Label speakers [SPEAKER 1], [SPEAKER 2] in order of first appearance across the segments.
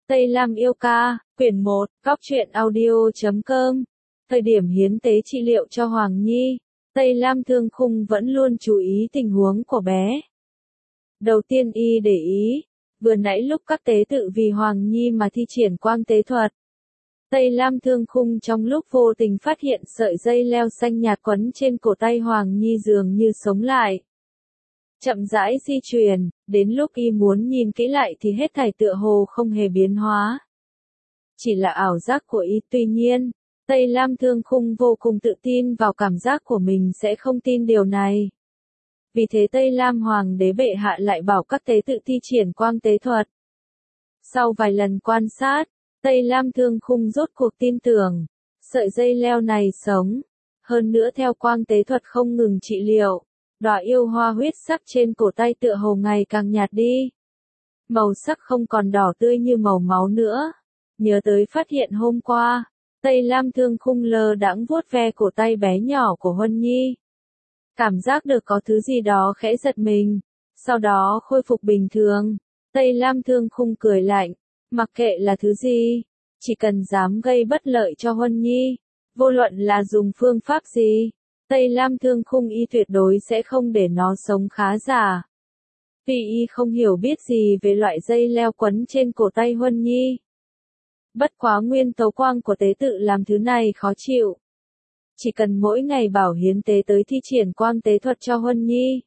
[SPEAKER 1] Tây Lam yêu ca, quyển 1, Góc truyện audio.com. Thời điểm hiến tế trị liệu cho Hoàng Nhi, Tây Lam Thương Khung vẫn luôn chú ý tình huống của bé. Đầu tiên y để ý, vừa nãy lúc các tế tự vì Hoàng Nhi mà thi triển quang tế thuật, Tây Lam Thương Khung trong lúc vô tình phát hiện sợi dây leo xanh nhạt quấn trên cổ tay Hoàng Nhi dường như sống lại. Chậm rãi di chuyển, đến lúc y muốn nhìn kỹ lại thì hết thảy tựa hồ không hề biến hóa. Chỉ là ảo giác của y. Tuy nhiên, Tây Lam Thương Khung vô cùng tự tin vào cảm giác của mình sẽ không tin điều này. Vì thế Tây Lam Hoàng đế bệ hạ lại bảo các tế tự thi triển quang tế thuật. Sau vài lần quan sát, Tây Lam Thương Khung rốt cuộc tin tưởng, sợi dây leo này sống. Hơn nữa theo quang tế thuật không ngừng trị liệu, đóa yêu hoa huyết sắc trên cổ tay tựa hồ ngày càng nhạt đi. Màu sắc không còn đỏ tươi như màu máu nữa. Nhớ tới phát hiện hôm qua, Tây Lam Thương Khung lơ đãng vuốt ve cổ tay bé nhỏ của Huân Nhi. Cảm giác được có thứ gì đó khẽ giật mình, sau đó khôi phục bình thường. Tây Lam Thương Khung cười lạnh, mặc kệ là thứ gì, chỉ cần dám gây bất lợi cho Huân Nhi, vô luận là dùng phương pháp gì, Tây Lam Thương Khung y tuyệt đối sẽ không để nó sống khá giả. Vì y không hiểu biết gì về loại dây leo quấn trên cổ tay Huân Nhi. Bất quá nguyên tố quang của tế tự làm thứ này khó chịu. Chỉ cần mỗi ngày bảo hiến tế tới thi triển quang tế thuật cho Huân Nhi,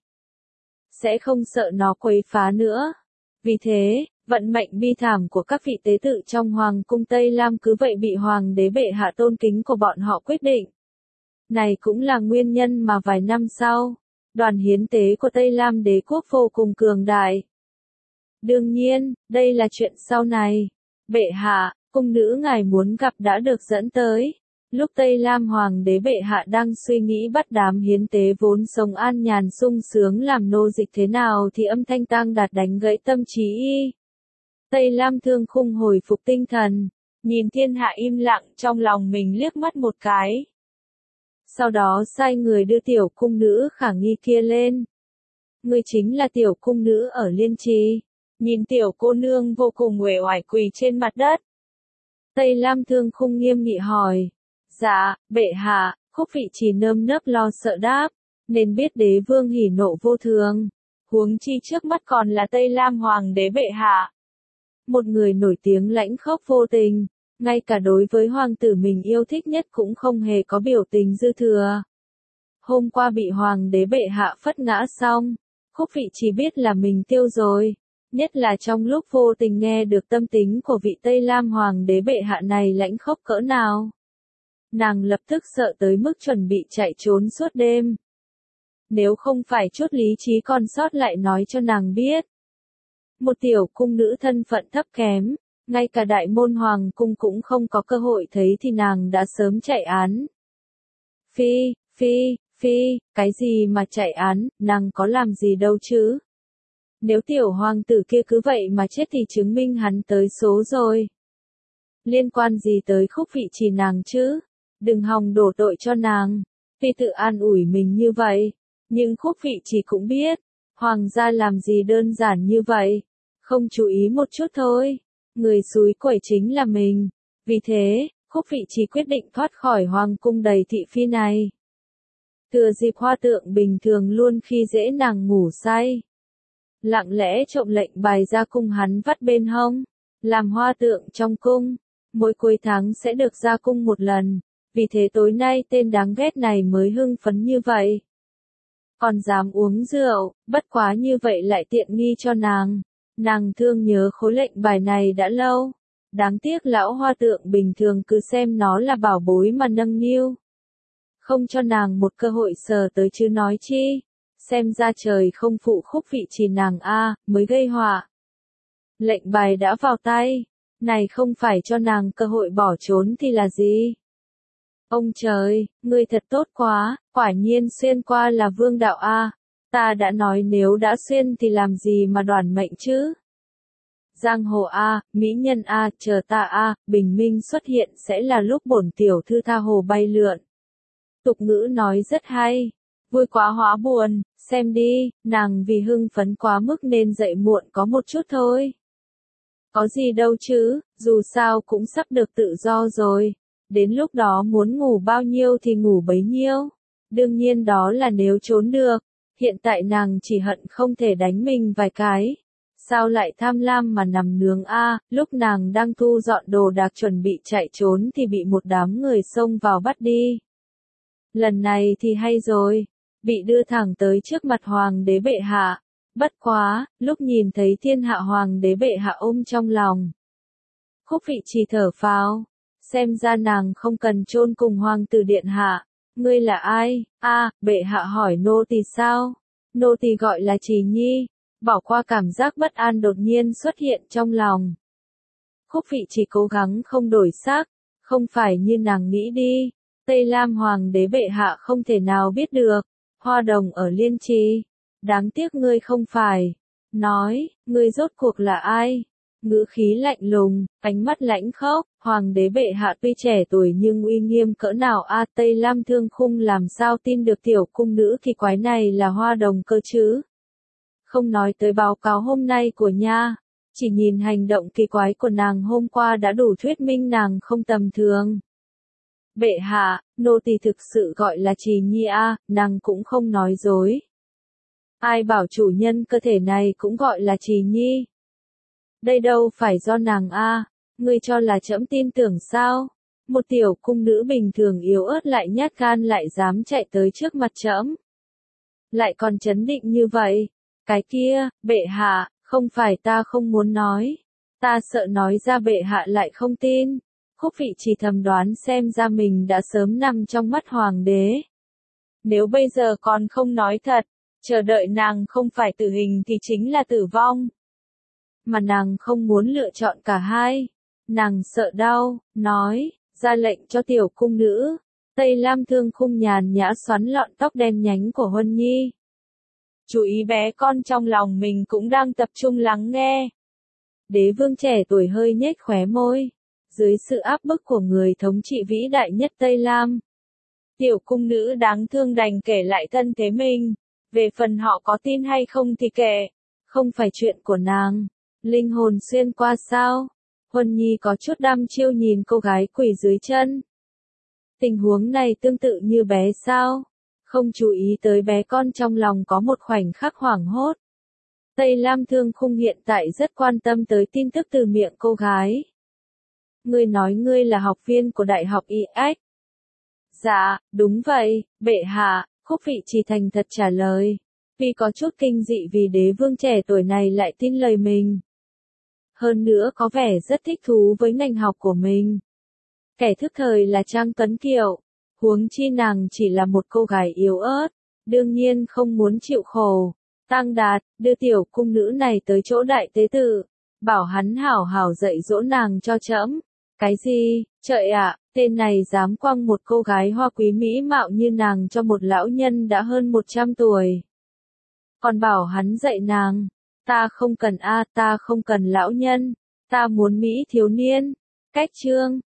[SPEAKER 1] sẽ không sợ nó quấy phá nữa. Vì thế, vận mệnh bi thảm của các vị tế tự trong Hoàng cung Tây Lam cứ vậy bị Hoàng đế bệ hạ tôn kính của bọn họ quyết định. Này cũng là nguyên nhân mà vài năm sau, đoàn hiến tế của Tây Lam đế quốc vô cùng cường đại. Đương nhiên, đây là chuyện sau này. Bệ hạ, cung nữ ngài muốn gặp đã được dẫn tới. Lúc Tây Lam Hoàng đế bệ hạ đang suy nghĩ bắt đám hiến tế vốn sống an nhàn sung sướng làm nô dịch thế nào thì âm thanh tang đạt đánh gãy tâm trí y. Tây Lam Thương Khung hồi phục tinh thần, nhìn thiên hạ im lặng trong lòng mình liếc mắt một cái. Sau đó sai người đưa tiểu cung nữ khả nghi kia lên. Người chính là tiểu cung nữ ở Liên Trì. Nhìn tiểu cô nương vô cùng uể oải quỳ trên mặt đất. Tây Lam Thương Khung nghiêm nghị hỏi. Dạ, bệ hạ, Khúc Vị Trì nơm nớp lo sợ đáp, nên biết đế vương hỉ nộ vô thường. Huống chi trước mắt còn là Tây Lam Hoàng đế bệ hạ. Một người nổi tiếng lãnh khốc vô tình, ngay cả đối với hoàng tử mình yêu thích nhất cũng không hề có biểu tình dư thừa. Hôm qua bị Hoàng đế bệ hạ phất ngã xong, Khúc Vị Trì biết là mình tiêu rồi. Nhất là trong lúc vô tình nghe được tâm tính của vị Tây Lam Hoàng đế bệ hạ này lãnh khốc cỡ nào. Nàng lập tức sợ tới mức chuẩn bị chạy trốn suốt đêm. Nếu không phải chút lý trí còn sót lại nói cho nàng biết. Một tiểu cung nữ thân phận thấp kém, ngay cả đại môn hoàng cung cũng không có cơ hội thấy thì nàng đã sớm chạy án. Phi, cái gì mà chạy án, nàng có làm gì đâu chứ. Nếu tiểu hoàng tử kia cứ vậy mà chết thì chứng minh hắn tới số rồi. Liên quan gì tới Khúc Vị Trì nàng chứ? Đừng hòng đổ tội cho nàng. Phi tự an ủi mình như vậy. Nhưng Khúc Vị Trì cũng biết, hoàng gia làm gì đơn giản như vậy. Không chú ý một chút thôi. Người xúi quẩy chính là mình. Vì thế, Khúc Vị Trì quyết định thoát khỏi hoàng cung đầy thị phi này. Thừa dịp hoa tượng bình thường luôn khi dễ nàng ngủ say. Lặng lẽ trộm lệnh bài ra cung hắn vắt bên hông. Làm hoa tượng trong cung. Mỗi cuối tháng sẽ được ra cung một lần. Vì thế tối nay tên đáng ghét này mới hưng phấn như vậy. Còn dám uống rượu, bất quá như vậy lại tiện nghi cho nàng. Nàng thương nhớ khối lệnh bài này đã lâu. Đáng tiếc lão hoa tượng bình thường cứ xem nó là bảo bối mà nâng niu. Không cho nàng một cơ hội sờ tới chứ nói chi. Xem ra trời không phụ Khúc Vị Trì nàng mới gây họa. Lệnh bài đã vào tay. Này không phải cho nàng cơ hội bỏ trốn thì là gì? Ông trời, ngươi thật tốt quá, quả nhiên xuyên qua là vương đạo ta đã nói nếu đã xuyên thì làm gì mà đoản mệnh chứ. Giang hồ mỹ nhân chờ ta bình minh xuất hiện sẽ là lúc bổn tiểu thư tha hồ bay lượn. Tục ngữ nói rất hay, vui quá hóa buồn, xem đi, nàng vì hưng phấn quá mức nên dậy muộn có một chút thôi. Có gì đâu chứ, dù sao cũng sắp được tự do rồi. Đến lúc đó muốn ngủ bao nhiêu thì ngủ bấy nhiêu. Đương nhiên đó là nếu trốn được. Hiện tại nàng chỉ hận không thể đánh mình vài cái. Sao lại tham lam mà nằm nướng a? Lúc nàng đang thu dọn đồ đạc chuẩn bị chạy trốn thì bị một đám người xông vào bắt đi. Lần này thì hay rồi, bị đưa thẳng tới trước mặt hoàng đế bệ hạ. Bất quá, lúc nhìn thấy thiên hạ hoàng đế bệ hạ ôm trong lòng. Khúc Vị Trì thở phào, xem ra nàng không cần chôn cùng hoàng tử điện hạ. Ngươi là ai? Bệ hạ hỏi nô tỳ sao? Nô tỳ gọi là Trì Nhi. Bỏ qua cảm giác bất an đột nhiên xuất hiện trong lòng. Khúc Vị Trì cố gắng không đổi sắc, không phải như nàng nghĩ đi. Tây Lam hoàng đế bệ hạ không thể nào biết được. Hoa Đồng ở Liên Trì. Đáng tiếc ngươi không phải. Nói, ngươi rốt cuộc là ai? Ngữ khí lạnh lùng, ánh mắt lãnh khốc, hoàng đế bệ hạ tuy trẻ tuổi nhưng uy nghiêm cỡ nào Tây Lam Thương Khung làm sao tin được tiểu cung nữ kỳ quái này là Hoa Đồng cơ chứ? Không nói tới báo cáo hôm nay của nha, chỉ nhìn hành động kỳ quái của nàng hôm qua đã đủ thuyết minh nàng không tầm thường. Bệ hạ, nô tỳ thực sự gọi là Trì Nhi nàng cũng không nói dối. Ai bảo chủ nhân cơ thể này cũng gọi là Trì Nhi? Đây đâu phải do nàng ngươi cho là trẫm tin tưởng sao? Một tiểu cung nữ bình thường yếu ớt lại nhát gan lại dám chạy tới trước mặt trẫm. Lại còn trấn định như vậy. Cái kia, bệ hạ, không phải ta không muốn nói. Ta sợ nói ra bệ hạ lại không tin. Khúc Vị Trì thầm đoán xem ra mình đã sớm nằm trong mắt hoàng đế. Nếu bây giờ còn không nói thật, chờ đợi nàng không phải tử hình thì chính là tử vong. Mà nàng không muốn lựa chọn cả hai. Nàng sợ đau, nói, ra lệnh cho tiểu cung nữ. Tây Lam Thương Khung nhàn nhã xoắn lọn tóc đen nhánh của Huân Nhi. Chú ý bé con trong lòng mình cũng đang tập trung lắng nghe. Đế vương trẻ tuổi hơi nhếch khóe môi. Dưới sự áp bức của người thống trị vĩ đại nhất Tây Lam, tiểu cung nữ đáng thương đành kể lại thân thế mình. Về phần họ có tin hay không thì kệ. Không phải chuyện của nàng. Linh hồn xuyên qua sao? Huân Nhi có chút đăm chiêu nhìn cô gái quỳ dưới chân. Tình huống này tương tự như bé sao? Không chú ý tới bé con trong lòng có một khoảnh khắc hoảng hốt. Tây Lam Thương Khung hiện tại rất quan tâm tới tin tức từ miệng cô gái. Ngươi nói ngươi là học viên của Đại học IX. Dạ, đúng vậy, bệ hạ, Khúc Vị Trì thành thật trả lời. Vì có chút kinh dị vì đế vương trẻ tuổi này lại tin lời mình. Hơn nữa có vẻ rất thích thú với ngành học của mình. Kẻ thức thời là Trang Tuấn Kiều. Huống chi nàng chỉ là một cô gái yếu ớt, đương nhiên không muốn chịu khổ. Tăng Đạt, đưa tiểu cung nữ này tới chỗ đại tế tử, bảo hắn hảo hảo dạy dỗ nàng cho trẫm. Cái gì, trời ạ, tên này dám quăng một cô gái hoa quý mỹ mạo như nàng cho một lão nhân đã hơn 100 tuổi. Còn bảo hắn dạy nàng, ta không cần ta không cần lão nhân, ta muốn Mỹ thiếu niên. Cách chương